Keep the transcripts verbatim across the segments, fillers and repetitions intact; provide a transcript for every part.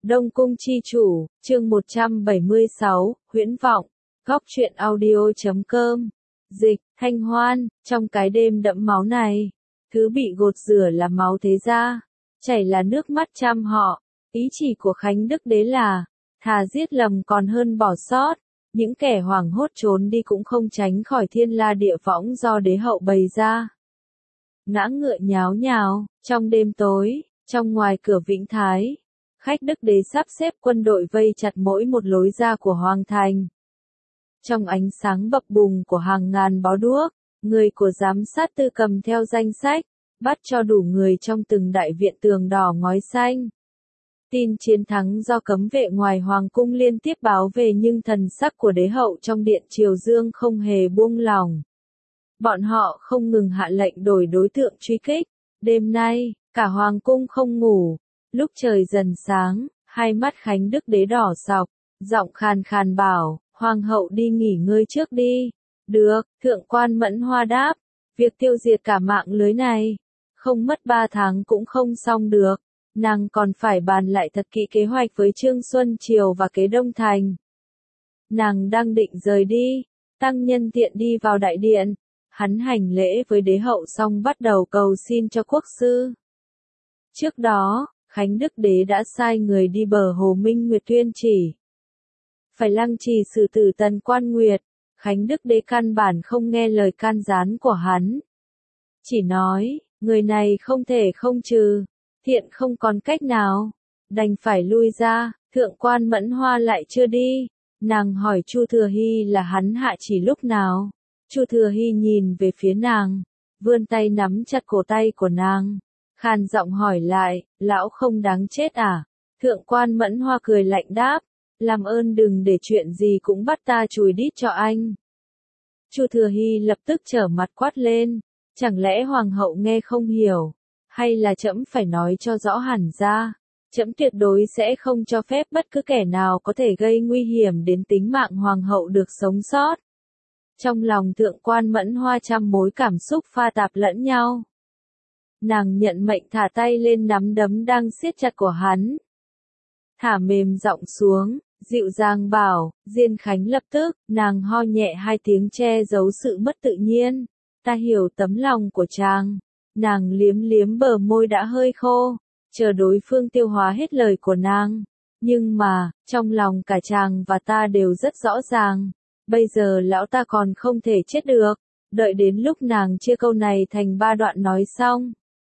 Đông Cung Chi Chủ, chương một trăm bảy mươi sáu, Huyễn Vọng, Góc truyện audio chấm com. Dịch, Thanh Hoan, trong cái đêm đẫm máu này, thứ bị gột rửa là máu thế gia, chảy là nước mắt trăm họ. Ý chỉ của Khánh Đức Đế là, thà giết lầm còn hơn bỏ sót. Những kẻ hoảng hốt trốn đi cũng không tránh khỏi thiên la địa võng do đế hậu bày ra. Ngã ngựa nháo nhào, trong đêm tối, trong ngoài cửa Vĩnh Thái, khách Đức Đế sắp xếp quân đội vây chặt mỗi một lối ra của Hoàng Thành. Trong ánh sáng bập bùng của hàng ngàn bó đuốc, người của giám sát tư cầm theo danh sách, bắt cho đủ người trong từng đại viện tường đỏ ngói xanh. Tin chiến thắng do cấm vệ ngoài Hoàng cung liên tiếp báo về, nhưng thần sắc của đế hậu trong điện Triều Dương không hề buông lỏng. Bọn họ không ngừng hạ lệnh đổi đối tượng truy kích. Đêm nay, cả Hoàng cung không ngủ. Lúc trời dần sáng, hai mắt Khánh Đức Đế đỏ sọc, giọng khàn khàn bảo, Hoàng hậu đi nghỉ ngơi trước đi. Được, thượng quan Mẫn Hoa đáp, việc tiêu diệt cả mạng lưới này, không mất ba tháng cũng không xong được. Nàng còn phải bàn lại thật kỹ kế hoạch với Trương Xuân Triều và Kế Đông Thành. Nàng đang định rời đi, tăng nhân tiện đi vào đại điện. Hắn hành lễ với đế hậu xong bắt đầu cầu xin cho quốc sư. Trước đó, Khánh Đức Đế đã sai người đi bờ hồ Minh Nguyệt tuyên chỉ. Phải lăng trì xử tử Tần Quan Nguyệt. Khánh Đức Đế căn bản không nghe lời can gián của hắn. Chỉ nói, người này không thể không trừ. Thiện không còn cách nào, đành phải lui ra. Thượng quan Mẫn Hoa lại chưa đi. Nàng hỏi Chu Thừa Hy là hắn hạ chỉ lúc nào. Chu Thừa Hy nhìn về phía nàng, vươn tay nắm chặt cổ tay của nàng, khàn giọng hỏi lại, lão không đáng chết à? Thượng quan Mẫn Hoa cười lạnh đáp, làm ơn đừng để chuyện gì cũng bắt ta chùi đít cho anh. Chu Thừa Hy lập tức trở mặt quát lên, chẳng lẽ hoàng hậu nghe không hiểu, hay là trẫm phải nói cho rõ hẳn ra? Trẫm tuyệt đối sẽ không cho phép bất cứ kẻ nào có thể gây nguy hiểm đến tính mạng hoàng hậu được sống sót. Trong lòng thượng quan Mẫn Hoa trăm mối cảm xúc pha tạp lẫn nhau. Nàng nhận mệnh thả tay lên nắm đấm đang siết chặt của hắn. Thả mềm giọng xuống, dịu dàng bảo, Diên Khánh lập tức, nàng ho nhẹ hai tiếng che giấu sự mất tự nhiên. Ta hiểu tấm lòng của chàng. Nàng liếm liếm bờ môi đã hơi khô, chờ đối phương tiêu hóa hết lời của nàng. Nhưng mà, trong lòng cả chàng và ta đều rất rõ ràng. Bây giờ lão ta còn không thể chết được, đợi đến lúc nàng chia câu này thành ba đoạn nói xong.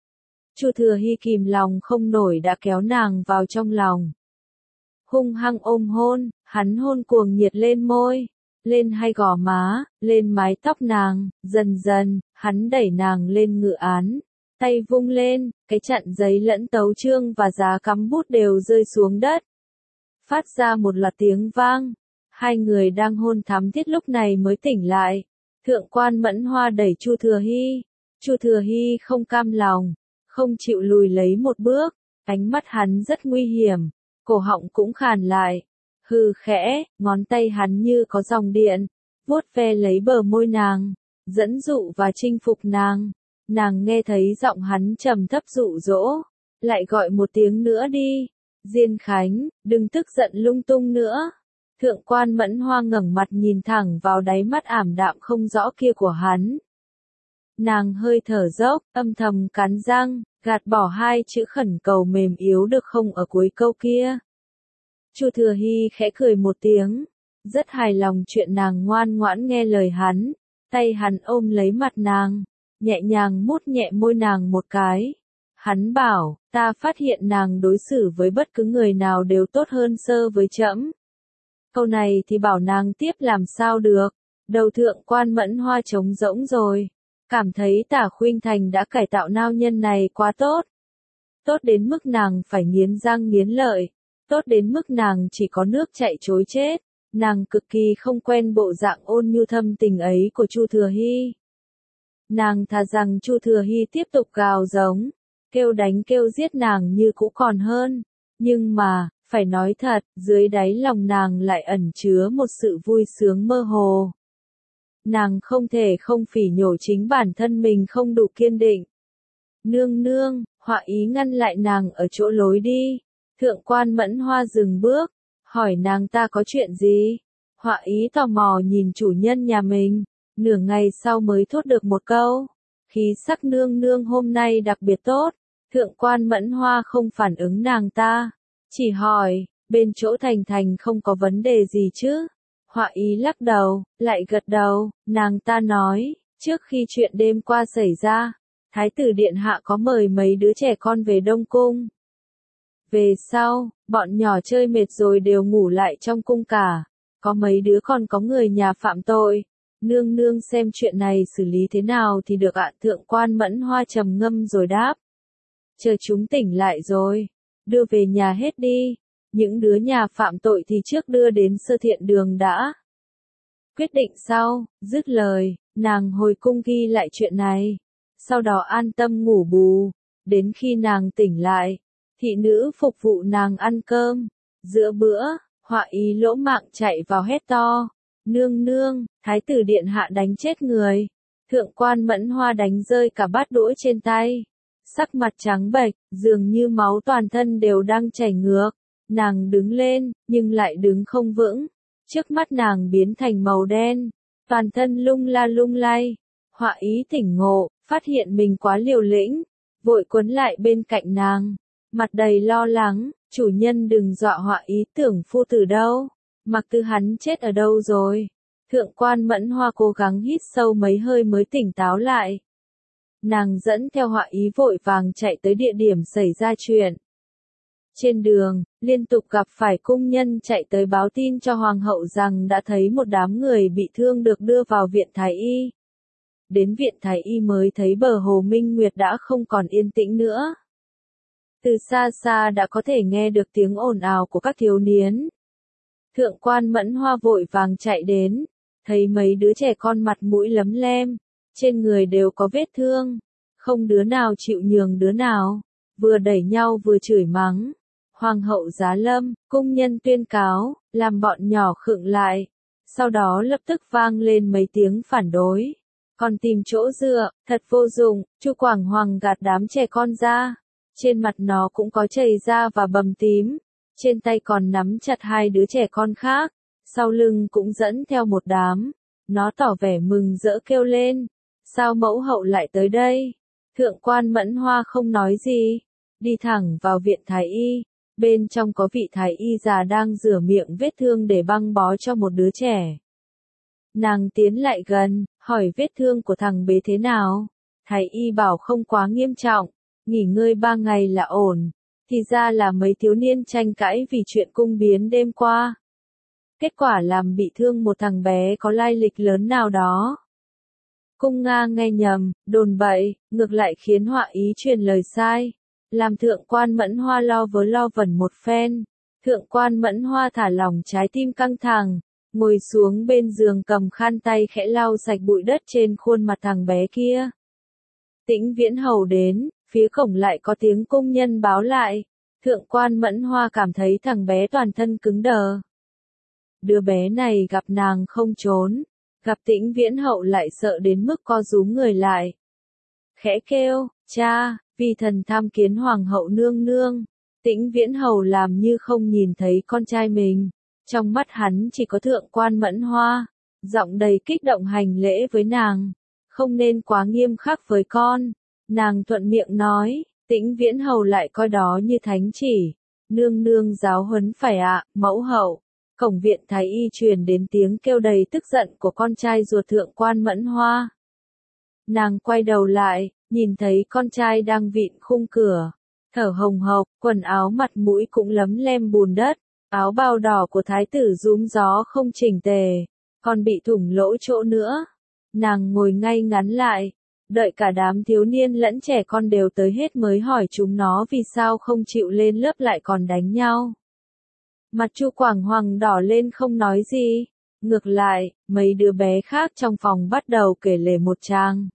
Chu Thừa Hy kìm lòng không nổi đã kéo nàng vào trong lòng. Hung hăng ôm hôn, hắn hôn cuồng nhiệt lên môi, lên hai gò má, lên mái tóc nàng, dần dần, hắn đẩy nàng lên ngự án, tay vung lên, cái chặn giấy lẫn tấu chương và giá cắm bút đều rơi xuống đất. Phát ra một loạt tiếng vang. Hai người đang hôn thắm thiết lúc này mới tỉnh lại. Thượng quan Mẫn Hoa đẩy Chu Thừa Hy. Chu Thừa Hy không cam lòng, không chịu lùi lấy một bước. Ánh mắt hắn rất nguy hiểm, cổ họng cũng khàn lại. Hừ khẽ, ngón tay hắn như có dòng điện, vuốt ve lấy bờ môi nàng, dẫn dụ và chinh phục nàng. Nàng nghe thấy giọng hắn trầm thấp dụ dỗ, lại gọi một tiếng nữa đi. Diên Khánh, đừng tức giận lung tung nữa. Thượng quan Mẫn Hoa ngẩng mặt nhìn thẳng vào đáy mắt ảm đạm không rõ kia của hắn. Nàng hơi thở dốc, âm thầm cắn răng, gạt bỏ hai chữ khẩn cầu mềm yếu được không ở cuối câu kia. Chu Thừa Hy khẽ cười một tiếng, rất hài lòng chuyện nàng ngoan ngoãn nghe lời hắn, tay hắn ôm lấy mặt nàng, nhẹ nhàng mút nhẹ môi nàng một cái. Hắn bảo, ta phát hiện nàng đối xử với bất cứ người nào đều tốt hơn sơ với trẫm. Câu này thì bảo nàng tiếp làm sao được, đầu thượng quan Mẫn Hoa trống rỗng rồi, cảm thấy Tả Khuynh Thành đã cải tạo nao nhân này quá tốt. Tốt đến mức nàng phải nghiến răng nghiến lợi, tốt đến mức nàng chỉ có nước chạy trối chết, nàng cực kỳ không quen bộ dạng ôn nhu thâm tình ấy của Chu Thừa Hy. Nàng thà rằng Chu Thừa Hy tiếp tục gào giống, kêu đánh kêu giết nàng như cũ còn hơn, nhưng mà, phải nói thật, dưới đáy lòng nàng lại ẩn chứa một sự vui sướng mơ hồ. Nàng không thể không phỉ nhổ chính bản thân mình không đủ kiên định. Nương nương, Họa Ý ngăn lại nàng ở chỗ lối đi. Thượng quan Mẫn Hoa dừng bước, hỏi nàng ta có chuyện gì? Họa ý tò mò nhìn chủ nhân nhà mình, nửa ngày sau mới thốt được một câu. Khí sắc nương nương hôm nay đặc biệt tốt. Thượng quan Mẫn Hoa không phản ứng nàng ta, chỉ hỏi, bên chỗ Thành Thành không có vấn đề gì chứ? Họa ý lắc đầu, lại gật đầu, nàng ta nói, trước khi chuyện đêm qua xảy ra, Thái tử Điện Hạ có mời mấy đứa trẻ con về Đông Cung. Về sau, bọn nhỏ chơi mệt rồi đều ngủ lại trong cung cả, có mấy đứa còn có người nhà phạm tội. Nương nương xem chuyện này xử lý thế nào thì được ạ. Thượng quan Mẫn Hoa trầm ngâm rồi đáp. Chờ chúng tỉnh lại rồi, đưa về nhà hết đi, những đứa nhà phạm tội thì trước đưa đến sơ thiện đường đã. Quyết định sau, dứt lời, nàng hồi cung ghi lại chuyện này, sau đó an tâm ngủ bù, đến khi nàng tỉnh lại, thị nữ phục vụ nàng ăn cơm. Giữa bữa, Họa ý lỗ mạng chạy vào hét to, nương nương, Thái tử Điện Hạ đánh chết người. Thượng quan Mẫn Hoa đánh rơi cả bát đũa trên tay, sắc mặt trắng bệch, dường như máu toàn thân đều đang chảy ngược. Nàng đứng lên, nhưng lại đứng không vững, trước mắt nàng biến thành màu đen, toàn thân lung la lung lay. Họa ý tỉnh ngộ, phát hiện mình quá liều lĩnh, vội quấn lại bên cạnh nàng, mặt đầy lo lắng, chủ nhân đừng dọa Họa ý, tưởng phu tử đâu, Mặc Tư hắn chết ở đâu rồi. Thượng quan Mẫn Hoa cố gắng hít sâu mấy hơi mới tỉnh táo lại. Nàng dẫn theo Họa ý vội vàng chạy tới địa điểm xảy ra chuyện. Trên đường, liên tục gặp phải cung nhân chạy tới báo tin cho hoàng hậu rằng đã thấy một đám người bị thương được đưa vào viện Thái Y. Đến viện Thái Y mới thấy bờ hồ Minh Nguyệt đã không còn yên tĩnh nữa. Từ xa xa đã có thể nghe được tiếng ồn ào của các thiếu niên. Thượng quan Mẫn Hoa vội vàng chạy đến, thấy mấy đứa trẻ con mặt mũi lấm lem, trên người đều có vết thương, không đứa nào chịu nhường đứa nào, vừa đẩy nhau vừa chửi mắng. Hoàng hậu giá lâm, cung nhân tuyên cáo, làm bọn nhỏ khựng lại, sau đó lập tức vang lên mấy tiếng phản đối. Còn tìm chỗ dựa, thật vô dụng. Chu Quảng Hoàng gạt đám trẻ con ra, trên mặt nó cũng có chảy da và bầm tím, trên tay còn nắm chặt hai đứa trẻ con khác, sau lưng cũng dẫn theo một đám. Nó tỏ vẻ mừng rỡ kêu lên, sao mẫu hậu lại tới đây? Thượng quan Mẫn Hoa không nói gì, đi thẳng vào viện Thái Y. Bên trong có vị Thái Y già đang rửa miệng vết thương để băng bó cho một đứa trẻ. Nàng tiến lại gần, hỏi vết thương của thằng bé thế nào. Thái Y bảo không quá nghiêm trọng, nghỉ ngơi ba ngày là ổn. Thì ra là mấy thiếu niên tranh cãi vì chuyện cung biến đêm qua. Kết quả làm bị thương một thằng bé có lai lịch lớn nào đó. Cung Nga nghe nhầm, đồn bậy, ngược lại khiến Họa ý truyền lời sai. Làm thượng quan Mẫn Hoa lo vớ lo vẩn một phen. Thượng quan Mẫn Hoa thả lỏng trái tim căng thẳng, ngồi xuống bên giường cầm khăn tay khẽ lau sạch bụi đất trên khuôn mặt thằng bé kia. Tĩnh Viễn Hầu đến, phía cổng lại có tiếng cung nhân báo lại. Thượng quan Mẫn Hoa cảm thấy thằng bé toàn thân cứng đờ. Đứa bé này gặp nàng không trốn, gặp Tĩnh Viễn Hậu lại sợ đến mức co rúm người lại. Khẽ kêu, cha, vì thần tham kiến hoàng hậu nương nương. Tĩnh Viễn Hầu làm như không nhìn thấy con trai mình, trong mắt hắn chỉ có thượng quan Mẫn Hoa, giọng đầy kích động hành lễ với nàng, không nên quá nghiêm khắc với con. Nàng thuận miệng nói, Tĩnh Viễn Hầu lại coi đó như thánh chỉ, nương nương giáo huấn phải ạ, mẫu hậu. Cổng viện Thái Y truyền đến tiếng kêu đầy tức giận của con trai ruột thượng quan Mẫn Hoa. Nàng quay đầu lại, nhìn thấy con trai đang vịn khung cửa, thở hồng hộc, quần áo mặt mũi cũng lấm lem bùn đất, áo bào đỏ của thái tử rúm gió không chỉnh tề, còn bị thủng lỗ chỗ nữa. Nàng ngồi ngay ngắn lại, đợi cả đám thiếu niên lẫn trẻ con đều tới hết mới hỏi chúng nó vì sao không chịu lên lớp lại còn đánh nhau. Mặt Chu Quảng Hoàng đỏ lên không nói gì, ngược lại, mấy đứa bé khác trong phòng bắt đầu kể lể một tràng.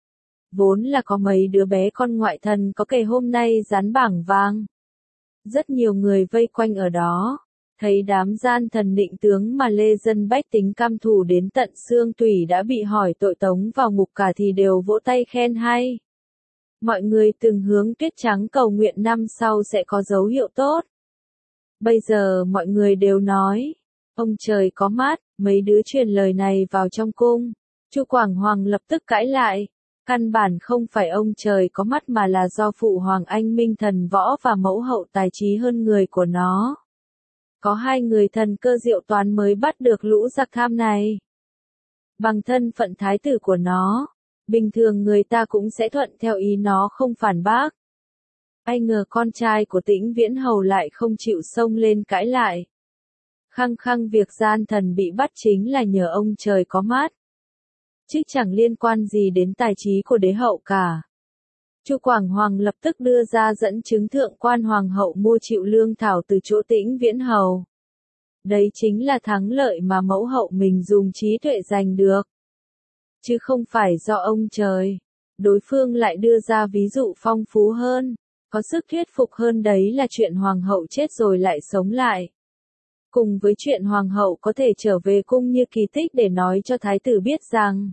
Vốn là có mấy đứa bé con ngoại thần có kể hôm nay dán bảng vàng. Rất nhiều người vây quanh ở đó, thấy đám gian thần định tướng mà lê dân bách tính cam thủ đến tận xương tủy đã bị hỏi tội tống vào ngục cả thì đều vỗ tay khen hay. Mọi người từng hướng Tuyết Trắng cầu nguyện năm sau sẽ có dấu hiệu tốt. Bây giờ mọi người đều nói, ông trời có mắt, mấy đứa truyền lời này vào trong cung. Chu Quảng Hoàng lập tức cãi lại, căn bản không phải ông trời có mắt mà là do phụ hoàng anh minh thần võ và mẫu hậu tài trí hơn người của nó. Có hai người thần cơ diệu toán mới bắt được lũ giặc tham này. Bằng thân phận thái tử của nó, bình thường người ta cũng sẽ thuận theo ý nó không phản bác. Ai ngờ con trai của Tĩnh Viễn Hầu lại không chịu xông lên cãi lại. Khăng khăng việc gian thần bị bắt chính là nhờ ông trời có mắt, chứ chẳng liên quan gì đến tài trí của đế hậu cả. Chu Quảng Hoàng lập tức đưa ra dẫn chứng thượng quan hoàng hậu mua chịu lương thảo từ chỗ Tĩnh Viễn Hầu. Đấy chính là thắng lợi mà mẫu hậu mình dùng trí tuệ giành được, chứ không phải do ông trời. Đối phương lại đưa ra ví dụ phong phú hơn, có sức thuyết phục hơn, đấy là chuyện hoàng hậu chết rồi lại sống lại. Cùng với chuyện hoàng hậu có thể trở về cung như kỳ tích để nói cho thái tử biết rằng,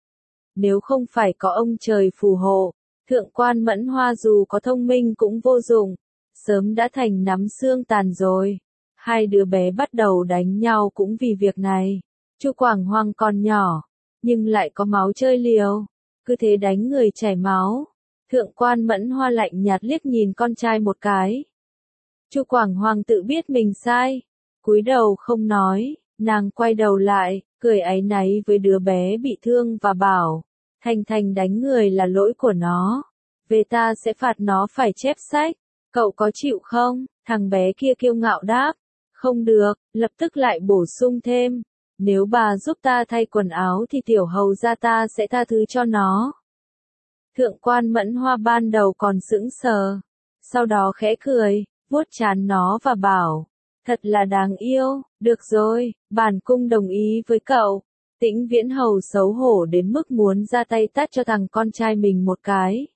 nếu không phải có ông trời phù hộ, thượng quan Mẫn Hoa dù có thông minh cũng vô dụng, sớm đã thành nắm xương tàn rồi. Hai đứa bé bắt đầu đánh nhau cũng vì việc này. Chu Quảng Hoàng còn nhỏ, nhưng lại có máu chơi liều, cứ thế đánh người chảy máu. Thượng quan Mẫn Hoa lạnh nhạt liếc nhìn con trai một cái. Chu Quảng Hoàng tự biết mình sai, cúi đầu không nói, nàng quay đầu lại, cười áy náy với đứa bé bị thương và bảo, Thành Thành đánh người là lỗi của nó, về ta sẽ phạt nó phải chép sách, cậu có chịu không? Thằng bé kia kiêu ngạo đáp, không được, lập tức lại bổ sung thêm, nếu bà giúp ta thay quần áo thì tiểu hầu gia ta sẽ tha thứ cho nó. Thượng quan Mẫn Hoa ban đầu còn sững sờ, sau đó khẽ cười, vuốt trán nó và bảo, thật là đáng yêu, được rồi, bản cung đồng ý với cậu. Tĩnh Viễn Hầu xấu hổ đến mức muốn ra tay tát cho thằng con trai mình một cái.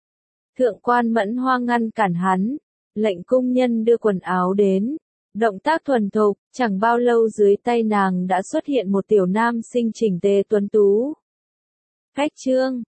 Thượng quan Mẫn Hoa ngăn cản hắn, lệnh cung nhân đưa quần áo đến. Động tác thuần thục, chẳng bao lâu dưới tay nàng đã xuất hiện một tiểu nam sinh chỉnh tề tuấn tú. Khách chương